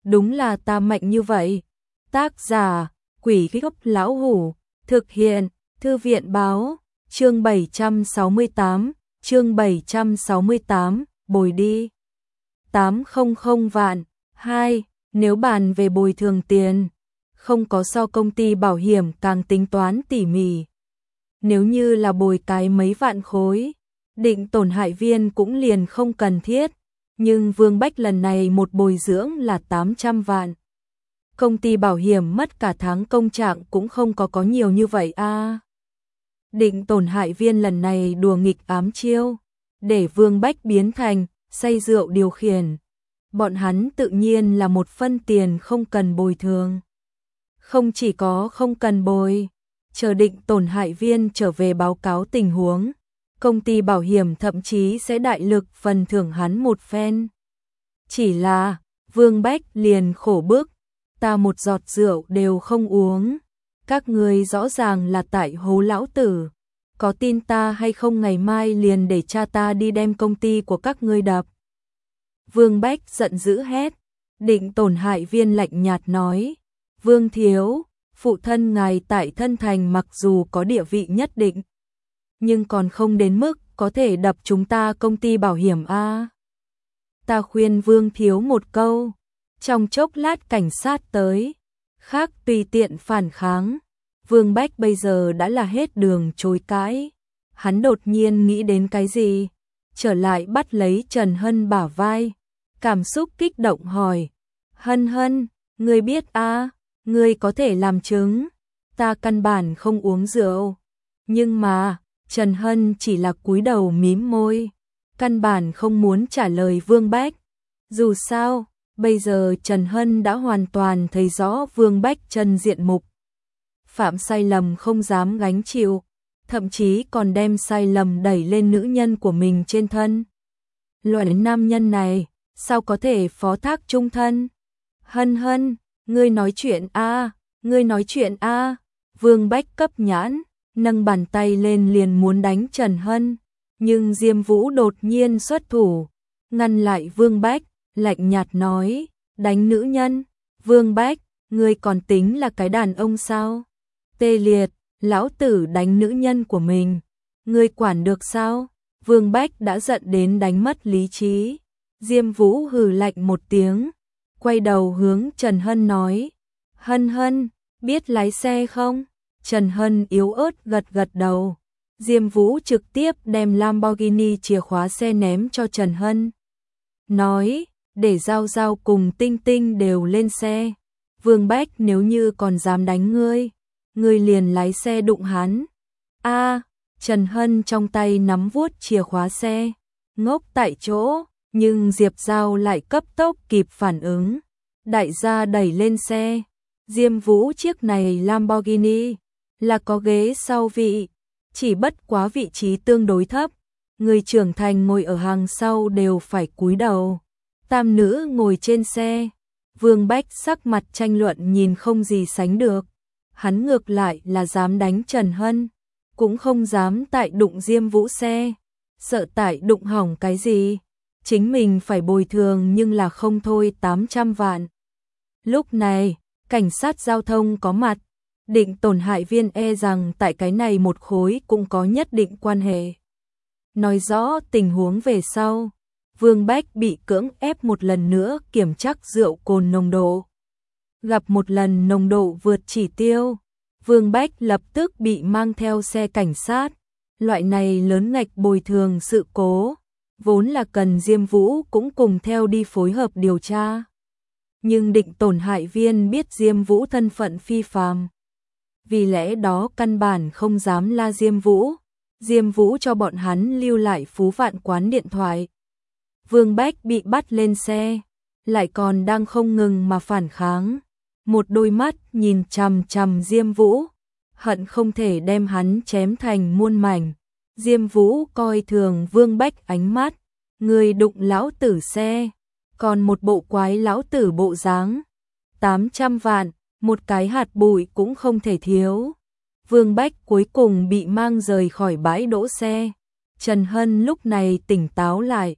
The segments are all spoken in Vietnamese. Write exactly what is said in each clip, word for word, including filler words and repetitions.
đúng là ta mạnh như vậy. Tác giả, Quỷ Gốc Lão Hủ, thực hiện, Thư viện Báo, chương bảy trăm sáu mươi tám, chương bảy trăm sáu mươi tám, bồi đi. tám trăm vạn. Hai, nếu bàn về bồi thường tiền, không có so công ty bảo hiểm càng tính toán tỉ mỉ. Nếu như là bồi cái mấy vạn khối, Định tổn hại viên cũng liền không cần thiết, nhưng Vương Bách lần này một bồi dưỡng là tám trăm vạn. Công ty bảo hiểm mất cả tháng công trạng cũng không có có nhiều như vậy a. À. Định tổn hại viên lần này đùa nghịch ám chiêu, để Vương Bách biến thành say rượu điều khiển. Bọn hắn tự nhiên là một phân tiền không cần bồi thường. Không chỉ có không cần bồi, chờ định tổn hại viên trở về báo cáo tình huống, công ty bảo hiểm thậm chí sẽ đại lực phần thưởng hắn một phen. Chỉ là, Vương Bách liền khổ bức, ta một giọt rượu đều không uống, các người rõ ràng là tại hố lão tử, có tin ta hay không ngày mai liền để cha ta đi đem công ty của các ngươi đập. Vương Bách giận dữ hét, định tổn hại viên lạnh nhạt nói, Vương thiếu, phụ thân ngài tại thân thành mặc dù có địa vị nhất định, nhưng còn không đến mức có thể đập chúng ta công ty bảo hiểm a. Ta khuyên Vương thiếu một câu, trong chốc lát cảnh sát tới, khác tùy tiện phản kháng. Vương Bách bây giờ đã là hết đường chối cãi, hắn đột nhiên nghĩ đến cái gì, trở lại bắt lấy Trần Hân bả vai, cảm xúc kích động hỏi, Hân Hân, ngươi biết a, à, ngươi có thể làm chứng, ta căn bản không uống rượu. Nhưng mà, Trần Hân chỉ là cúi đầu mím môi, căn bản không muốn trả lời Vương Bách. Dù sao, bây giờ Trần Hân đã hoàn toàn thấy rõ Vương Bách chân diện mục. Phạm sai lầm không dám gánh chịu, thậm chí còn đem sai lầm đẩy lên nữ nhân của mình trên thân. Loại nam nhân này, sao có thể phó thác chung thân? Hân Hân, ngươi nói chuyện a, à, ngươi nói chuyện a. À. Vương Bách cấp nhãn, nâng bàn tay lên liền muốn đánh Trần Hân, nhưng Diêm Vũ đột nhiên xuất thủ, ngăn lại Vương Bách, lạnh nhạt nói, đánh nữ nhân. Vương Bách, ngươi còn tính là cái đàn ông sao? Tê liệt, lão tử đánh nữ nhân của mình, ngươi quản được sao? Vương Bách đã giận đến đánh mất lý trí. Diêm Vũ hừ lạnh một tiếng, quay đầu hướng Trần Hân nói, Hân Hân, biết lái xe không? Trần Hân yếu ớt gật gật đầu. Diêm Vũ trực tiếp đem Lamborghini chìa khóa xe ném cho Trần Hân, nói, để Giao Giao cùng Tinh Tinh đều lên xe. Vương Bách nếu như còn dám đánh ngươi, ngươi liền lái xe đụng hắn. A, à, Trần Hân trong tay nắm vuốt chìa khóa xe, ngốc tại chỗ, nhưng Diệp Giao lại cấp tốc kịp phản ứng, đại gia đẩy lên xe. Diêm Vũ chiếc này Lamborghini là có ghế sau vị, chỉ bất quá vị trí tương đối thấp, người trưởng thành ngồi ở hàng sau đều phải cúi đầu. Tam nữ ngồi trên xe, Vương Bách sắc mặt tranh luận nhìn không gì sánh được. Hắn ngược lại là dám đánh Trần Hân, cũng không dám tại đụng Diêm Vũ xe, sợ tại đụng hỏng cái gì, chính mình phải bồi thường nhưng là không thôi tám trăm vạn. Lúc này, cảnh sát giao thông có mặt, định tổn hại viên e rằng tại cái này một khối cũng có nhất định quan hệ. Nói rõ tình huống về sau, Vương Bách bị cưỡng ép một lần nữa kiểm tra rượu cồn nồng độ. Gặp một lần nồng độ vượt chỉ tiêu, Vương Bách lập tức bị mang theo xe cảnh sát. Loại này lớn ngạch bồi thường sự cố, vốn là cần Diêm Vũ cũng cùng theo đi phối hợp điều tra. Nhưng định tổn hại viên biết Diêm Vũ thân phận phi phàm, vì lẽ đó căn bản không dám la Diêm Vũ. Diêm Vũ cho bọn hắn lưu lại Phú Vạn Quán điện thoại. Vương Bách bị bắt lên xe, lại còn đang không ngừng mà phản kháng, một đôi mắt nhìn chằm chằm Diêm Vũ, hận không thể đem hắn chém thành muôn mảnh. Diêm Vũ coi thường Vương Bách ánh mắt, người đụng lão tử xe, còn một bộ quái lão tử bộ dáng, tám trăm vạn, một cái hạt bụi cũng không thể thiếu. Vương Bách cuối cùng bị mang rời khỏi bãi đỗ xe. Trần Hân lúc này tỉnh táo lại,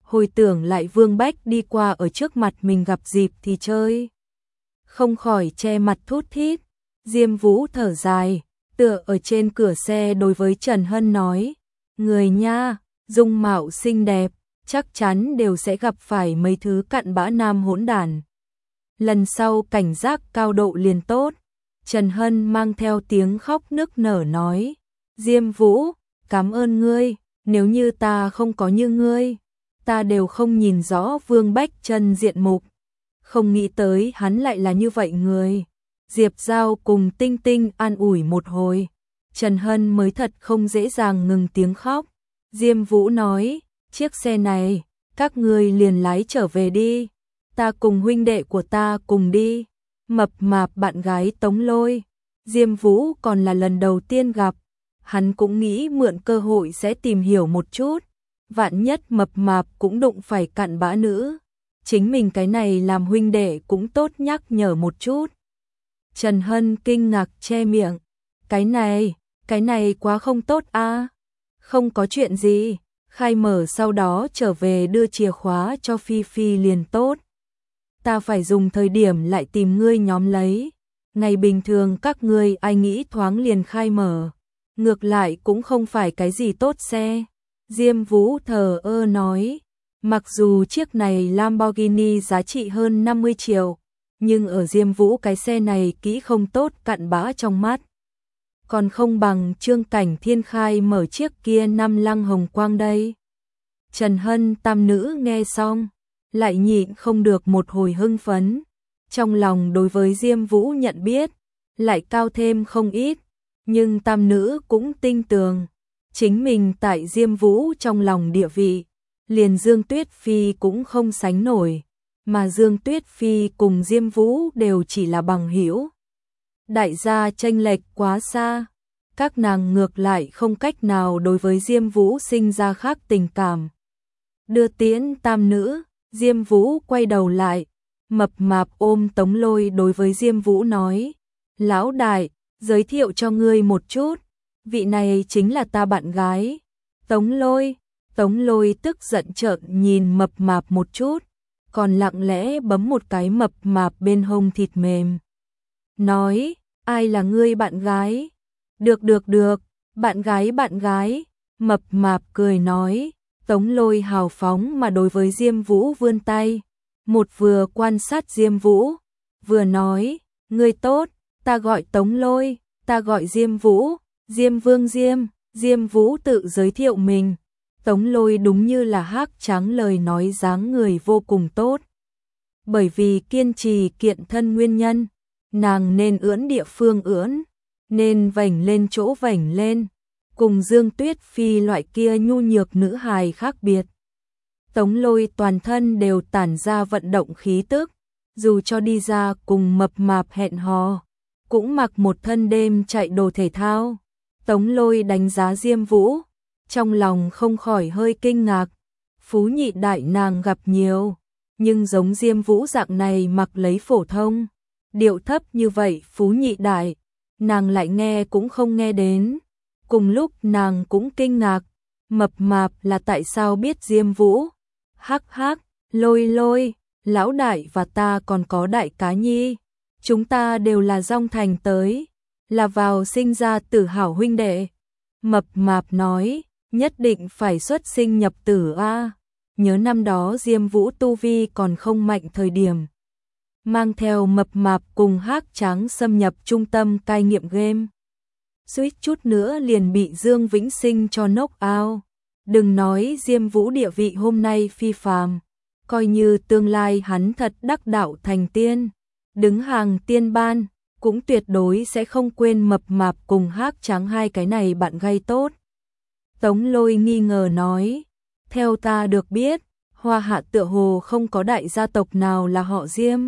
hồi tưởng lại Vương Bách đi qua ở trước mặt mình gặp dịp thì chơi. Không khỏi che mặt thút thít, Diêm Vũ thở dài, tựa ở trên cửa xe đối với Trần Hân nói, người nha, dung mạo xinh đẹp, chắc chắn đều sẽ gặp phải mấy thứ cặn bã nam hỗn đản. Lần sau cảnh giác cao độ liền tốt. Trần Hân mang theo tiếng khóc nức nở nói, Diêm Vũ, cảm ơn ngươi, nếu như ta không có như ngươi, ta đều không nhìn rõ Vương Bách chân diện mục. Không nghĩ tới hắn lại là như vậy người. Diệp Giao cùng Tinh Tinh an ủi một hồi, Trần Hân mới thật không dễ dàng ngừng tiếng khóc. Diêm Vũ nói, chiếc xe này, các ngươi liền lái trở về đi, ta cùng huynh đệ của ta cùng đi. Mập mạp bạn gái Tống Lôi, Diêm Vũ còn là lần đầu tiên gặp, hắn cũng nghĩ mượn cơ hội sẽ tìm hiểu một chút, vạn nhất mập mạp cũng đụng phải cặn bã nữ, chính mình cái này làm huynh đệ cũng tốt nhắc nhở một chút. Trần Hân kinh ngạc che miệng, cái này, cái này quá không tốt a. Không có chuyện gì, khai mở sau đó trở về đưa chìa khóa cho Phi Phi liền tốt. Ta phải dùng thời điểm lại tìm ngươi nhóm lấy. Ngày bình thường các ngươi ai nghĩ thoáng liền khai mở, ngược lại cũng không phải cái gì tốt xe. Diêm Vũ thờ ơ nói, mặc dù chiếc này Lamborghini giá trị hơn năm mươi triệu, nhưng ở Diêm Vũ cái xe này kỹ không tốt cặn bã trong mắt. Còn không bằng Trương Cảnh Thiên khai mở chiếc kia năm lăng hồng quang đây. Trần Hân tam nữ nghe xong, lại nhịn không được một hồi hưng phấn. Trong lòng đối với Diêm Vũ nhận biết, lại cao thêm không ít, nhưng tam nữ cũng tinh tường. Chính mình tại Diêm Vũ trong lòng địa vị, liền Dương Tuyết Phi cũng không sánh nổi, mà Dương Tuyết Phi cùng Diêm Vũ đều chỉ là bằng hữu. Đại gia chênh lệch quá xa, các nàng ngược lại không cách nào đối với Diêm Vũ sinh ra khác tình cảm. Đưa tiễn tam nữ, Diêm Vũ quay đầu lại, mập mạp ôm Tống Lôi đối với Diêm Vũ nói, lão đại, giới thiệu cho ngươi một chút, vị này chính là ta bạn gái, Tống Lôi. Tống Lôi tức giận trợn nhìn mập mạp một chút, còn lặng lẽ bấm một cái mập mạp bên hông thịt mềm. Nói, ai là ngươi bạn gái? Được được được, bạn gái bạn gái, mập mạp cười nói. Tống Lôi hào phóng mà đối với Diêm Vũ vươn tay, một vừa quan sát Diêm Vũ, vừa nói, ngươi tốt, ta gọi Tống Lôi, ta gọi Diêm Vũ, Diêm Vương Diêm. Diêm Vũ tự giới thiệu mình. Tống Lôi đúng như là hác trắng lời nói dáng người vô cùng tốt. Bởi vì kiên trì kiện thân nguyên nhân, nàng nên ưỡn địa phương ưỡn, nên vảnh lên chỗ vảnh lên, cùng Dương Tuyết Phi loại kia nhu nhược nữ hài khác biệt. Tống Lôi toàn thân đều tản ra vận động khí tức, dù cho đi ra cùng mập mạp hẹn hò, cũng mặc một thân đêm chạy đồ thể thao. Tống Lôi đánh giá Diêm Vũ, trong lòng không khỏi hơi kinh ngạc. Phú nhị đại nàng gặp nhiều, nhưng giống Diêm Vũ dạng này mặc lấy phổ thông, điệu thấp như vậy Phú nhị đại, nàng lại nghe cũng không nghe đến. Cùng lúc nàng cũng kinh ngạc, mập mạp là tại sao biết Diêm Vũ. Hắc hắc, Lôi Lôi, lão đại và ta còn có đại cá nhi, chúng ta đều là Dong Thành tới, là vào sinh ra tử hảo huynh đệ. Mập mạp nói, nhất định phải xuất sinh nhập tử a. Nhớ năm đó Diêm Vũ tu vi còn không mạnh thời điểm, mang theo mập mạp cùng hác trắng xâm nhập trung tâm cai nghiện game, suýt chút nữa liền bị Dương Vĩnh Sinh cho knock out. Đừng nói Diêm Vũ địa vị hôm nay phi phàm, coi như tương lai hắn thật đắc đạo thành tiên, đứng hàng tiên ban, cũng tuyệt đối sẽ không quên mập mạp cùng hác trắng hai cái này bạn gây tốt. Tống Lôi nghi ngờ nói, theo ta được biết, Hoa Hạ tựa hồ không có đại gia tộc nào là họ Diêm.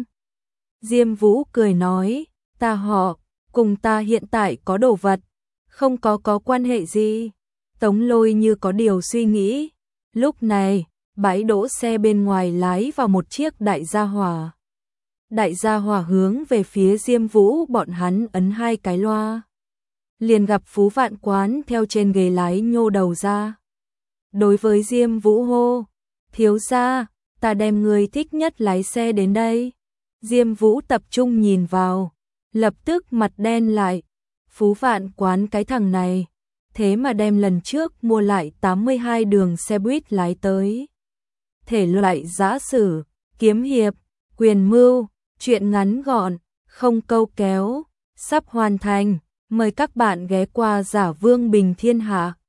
Diêm Vũ cười nói, ta họ, cùng ta hiện tại có đồ vật, không có có quan hệ gì. Tống Lôi như có điều suy nghĩ, lúc này, bãi đỗ xe bên ngoài lái vào một chiếc đại gia hỏa. Đại gia hỏa hướng về phía Diêm Vũ bọn hắn ấn hai cái loa. Liền gặp Phú Vạn Quán theo trên ghế lái nhô đầu ra. Đối với Diêm Vũ hô, Thiếu gia, ta đem người thích nhất lái xe đến đây. Diêm Vũ tập trung nhìn vào, lập tức mặt đen lại. Phú Vạn Quán cái thằng này, thế mà đem lần trước mua lại tám mươi hai đường xe buýt lái tới. Thể loại giã sử, kiếm hiệp, quyền mưu, truyện ngắn gọn, không câu kéo, sắp hoàn thành. Mời các bạn ghé qua Giả Vương Bình Thiên Hạ.